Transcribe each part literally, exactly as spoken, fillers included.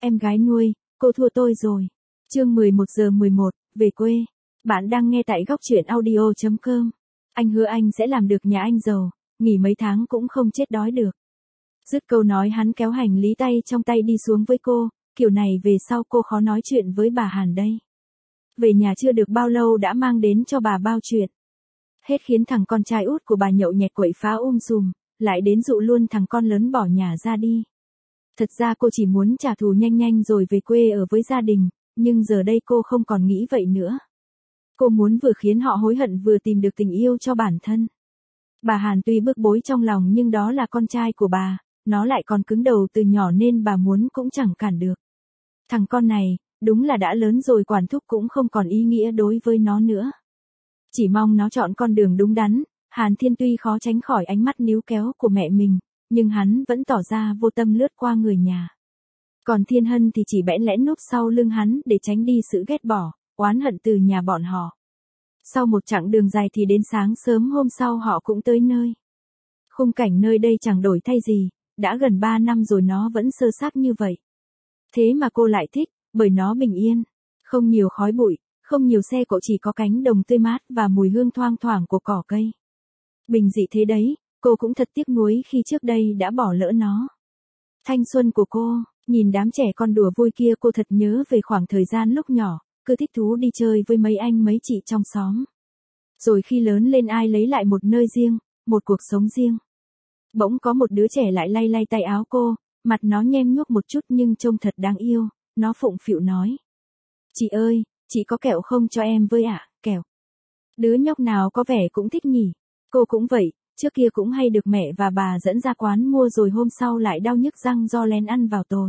Em gái nuôi, cô thua tôi rồi. Chương mười một giờ mười một, về quê. Bạn đang nghe tại góc truyện audio chấm com. Anh hứa anh sẽ làm được nhà anh giàu, nghỉ mấy tháng cũng không chết đói được. Dứt câu nói hắn kéo hành lý tay trong tay đi xuống với cô, kiểu này về sau cô khó nói chuyện với bà Hàn đây. Về nhà chưa được bao lâu đã mang đến cho bà bao chuyện. Hết khiến thằng con trai út của bà nhậu nhẹt quậy phá um sùm, lại đến dụ luôn thằng con lớn bỏ nhà ra đi. Thật ra cô chỉ muốn trả thù nhanh nhanh rồi về quê ở với gia đình, nhưng giờ đây cô không còn nghĩ vậy nữa. Cô muốn vừa khiến họ hối hận vừa tìm được tình yêu cho bản thân. Bà Hàn tuy bức bối trong lòng nhưng đó là con trai của bà, nó lại còn cứng đầu từ nhỏ nên bà muốn cũng chẳng cản được. Thằng con này, đúng là đã lớn rồi quản thúc cũng không còn ý nghĩa đối với nó nữa. Chỉ mong nó chọn con đường đúng đắn. Hàn Thiên tuy khó tránh khỏi ánh mắt níu kéo của mẹ mình, nhưng hắn vẫn tỏ ra vô tâm lướt qua người nhà. Còn Thiên Hân thì chỉ bẽn lẽn núp sau lưng hắn để tránh đi sự ghét bỏ, oán hận từ nhà bọn họ. Sau một chặng đường dài thì đến sáng sớm hôm sau họ cũng tới nơi. Khung cảnh nơi đây chẳng đổi thay gì, đã gần ba năm rồi nó vẫn sơ xác như vậy. Thế mà cô lại thích, bởi nó bình yên, không nhiều khói bụi, không nhiều xe cộ, chỉ có cánh đồng tươi mát và mùi hương thoang thoảng của cỏ cây. Bình dị thế đấy, cô cũng thật tiếc nuối khi trước đây đã bỏ lỡ nó. Thanh xuân của cô, nhìn đám trẻ con đùa vui kia cô thật nhớ về khoảng thời gian lúc nhỏ, cứ thích thú đi chơi với mấy anh mấy chị trong xóm. Rồi khi lớn lên ai lấy lại một nơi riêng, một cuộc sống riêng. Bỗng có một đứa trẻ lại lay lay tay áo cô, mặt nó nhem nhuốc một chút nhưng trông thật đáng yêu, nó phụng phịu nói. Chị ơi, chị có kẹo không cho em với ạ, à? Kẹo. Đứa nhóc nào có vẻ cũng thích nhỉ. Cô cũng vậy, trước kia cũng hay được mẹ và bà dẫn ra quán mua rồi hôm sau lại đau nhức răng do lén ăn vào tối.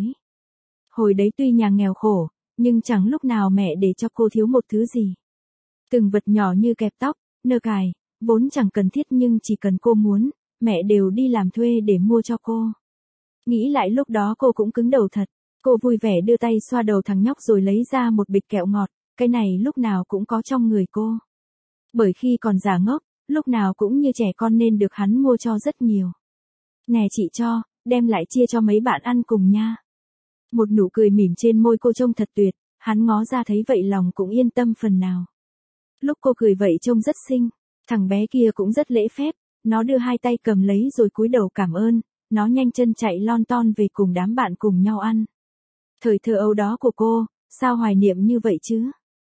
Hồi đấy tuy nhà nghèo khổ, nhưng chẳng lúc nào mẹ để cho cô thiếu một thứ gì. Từng vật nhỏ như kẹp tóc, nơ cài, vốn chẳng cần thiết nhưng chỉ cần cô muốn, mẹ đều đi làm thuê để mua cho cô. Nghĩ lại lúc đó cô cũng cứng đầu thật, cô vui vẻ đưa tay xoa đầu thằng nhóc rồi lấy ra một bịch kẹo ngọt, cái này lúc nào cũng có trong người cô. Bởi khi còn giả ngốc, lúc nào cũng như trẻ con nên được hắn mua cho rất nhiều. Nè chị cho, đem lại chia cho mấy bạn ăn cùng nha. Một nụ cười mỉm trên môi cô trông thật tuyệt, hắn ngó ra thấy vậy lòng cũng yên tâm phần nào. Lúc cô cười vậy trông rất xinh, thằng bé kia cũng rất lễ phép, nó đưa hai tay cầm lấy rồi cúi đầu cảm ơn, nó nhanh chân chạy lon ton về cùng đám bạn cùng nhau ăn. Thời thơ ấu đó của cô, sao hoài niệm như vậy chứ?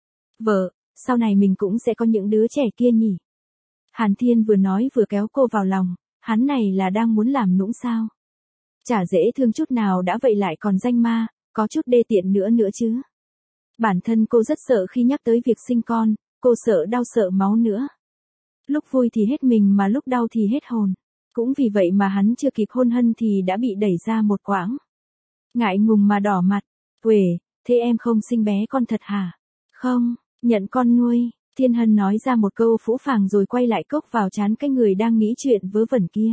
Vợ, sau này mình cũng sẽ có những đứa trẻ kia nhỉ? Hàn Thiên vừa nói vừa kéo cô vào lòng, hắn này là đang muốn làm nũng sao? Chả dễ thương chút nào đã vậy lại còn danh ma, có chút đê tiện nữa nữa chứ. Bản thân cô rất sợ khi nhắc tới việc sinh con, cô sợ đau sợ máu nữa. Lúc vui thì hết mình mà lúc đau thì hết hồn. Cũng vì vậy mà hắn chưa kịp hôn Hân thì đã bị đẩy ra một quãng. Ngại ngùng mà đỏ mặt, uể, thế em không sinh bé con thật hả? Không, nhận con nuôi. Thiên Hân nói ra một câu phũ phàng rồi quay lại cốc vào trán cái người đang nghĩ chuyện vớ vẩn kia.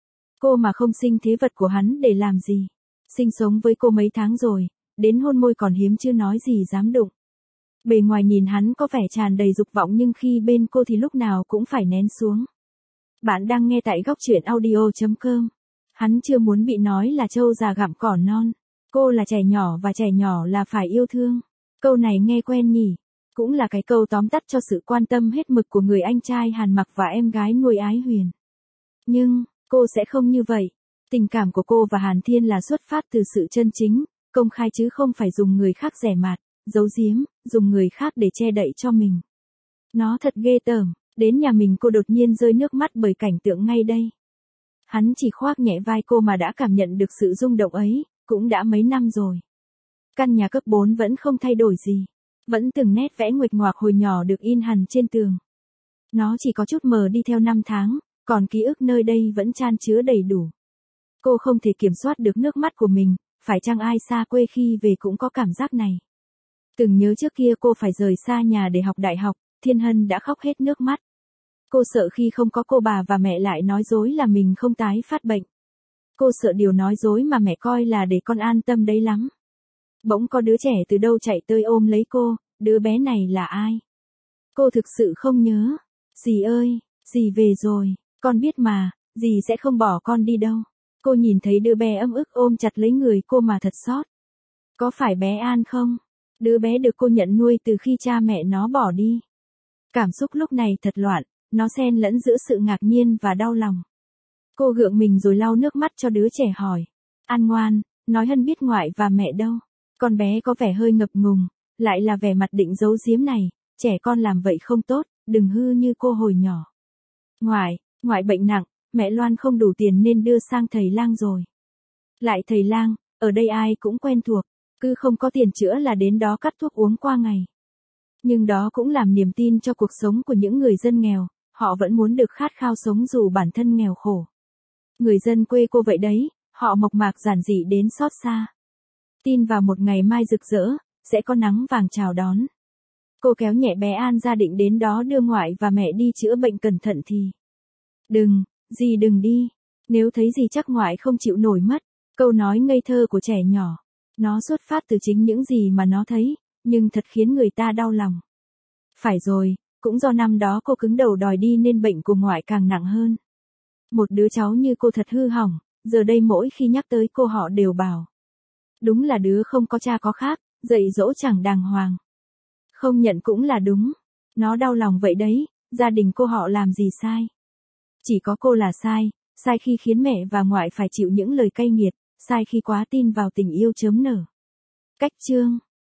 Cô mà không sinh thế vật của hắn để làm gì? Sinh sống với cô mấy tháng rồi, đến hôn môi còn hiếm chưa nói gì dám đụng. Bề ngoài nhìn hắn có vẻ tràn đầy dục vọng nhưng khi bên cô thì lúc nào cũng phải nén xuống. Bạn đang nghe tại góc truyện audio chấm com. Hắn chưa muốn bị nói là trâu già gặm cỏ non. Cô là trẻ nhỏ và trẻ nhỏ là phải yêu thương. Câu này nghe quen nhỉ? Cũng là cái câu tóm tắt cho sự quan tâm hết mực của người anh trai Hàn Mặc và em gái nuôi Ái Huyền. Nhưng, cô sẽ không như vậy. Tình cảm của cô và Hàn Thiên là xuất phát từ sự chân chính, công khai chứ không phải dùng người khác rẻ mạt, giấu giếm, dùng người khác để che đậy cho mình. Nó thật ghê tởm, đến nhà mình cô đột nhiên rơi nước mắt bởi cảnh tượng ngay đây. Hắn chỉ khoác nhẹ vai cô mà đã cảm nhận được sự rung động ấy, cũng đã mấy năm rồi. Căn nhà cấp bốn vẫn không thay đổi gì. Vẫn từng nét vẽ nguệch ngoạc hồi nhỏ được in hằn trên tường. Nó chỉ có chút mờ đi theo năm tháng, còn ký ức nơi đây vẫn chan chứa đầy đủ. Cô không thể kiểm soát được nước mắt của mình, phải chăng ai xa quê khi về cũng có cảm giác này. Từng nhớ trước kia cô phải rời xa nhà để học đại học, Thiên Hân đã khóc hết nước mắt. Cô sợ khi không có cô bà và mẹ lại nói dối là mình không tái phát bệnh. Cô sợ điều nói dối mà mẹ coi là để con an tâm đấy lắm. Bỗng có đứa trẻ từ đâu chạy tới ôm lấy cô, đứa bé này là ai? Cô thực sự không nhớ. Dì ơi, dì về rồi, con biết mà, dì sẽ không bỏ con đi đâu. Cô nhìn thấy đứa bé ấm ức ôm chặt lấy người cô mà thật xót. Có phải bé An không? Đứa bé được cô nhận nuôi từ khi cha mẹ nó bỏ đi. Cảm xúc lúc này thật loạn, nó xen lẫn giữa sự ngạc nhiên và đau lòng. Cô gượng mình rồi lau nước mắt cho đứa trẻ hỏi. An ngoan, nói Hân biết ngoại và mẹ đâu. Con bé có vẻ hơi ngập ngùng, lại là vẻ mặt định giấu giếm này, trẻ con làm vậy không tốt, đừng hư như cô hồi nhỏ. Ngoại, ngoại bệnh nặng, mẹ Loan không đủ tiền nên đưa sang thầy lang rồi. Lại thầy lang, ở đây ai cũng quen thuộc, cứ không có tiền chữa là đến đó cắt thuốc uống qua ngày. Nhưng đó cũng làm niềm tin cho cuộc sống của những người dân nghèo, họ vẫn muốn được khát khao sống dù bản thân nghèo khổ. Người dân quê cô vậy đấy, họ mộc mạc giản dị đến xót xa. Tin vào một ngày mai rực rỡ, sẽ có nắng vàng chào đón. Cô kéo nhẹ bé An ra định đến đó đưa ngoại và mẹ đi chữa bệnh cẩn thận thì. Đừng, dì đừng đi. Nếu thấy gì chắc ngoại không chịu nổi mất. Câu nói ngây thơ của trẻ nhỏ. Nó xuất phát từ chính những gì mà nó thấy, nhưng thật khiến người ta đau lòng. Phải rồi, cũng do năm đó cô cứng đầu đòi đi nên bệnh của ngoại càng nặng hơn. Một đứa cháu như cô thật hư hỏng, giờ đây mỗi khi nhắc tới cô họ đều bảo. Đúng là đứa không có cha có khác, dạy dỗ chẳng đàng hoàng. Không nhận cũng là đúng. Nó đau lòng vậy đấy, gia đình cô họ làm gì sai. Chỉ có cô là sai, sai khi khiến mẹ và ngoại phải chịu những lời cay nghiệt, sai khi quá tin vào tình yêu chớm nở. Cách chương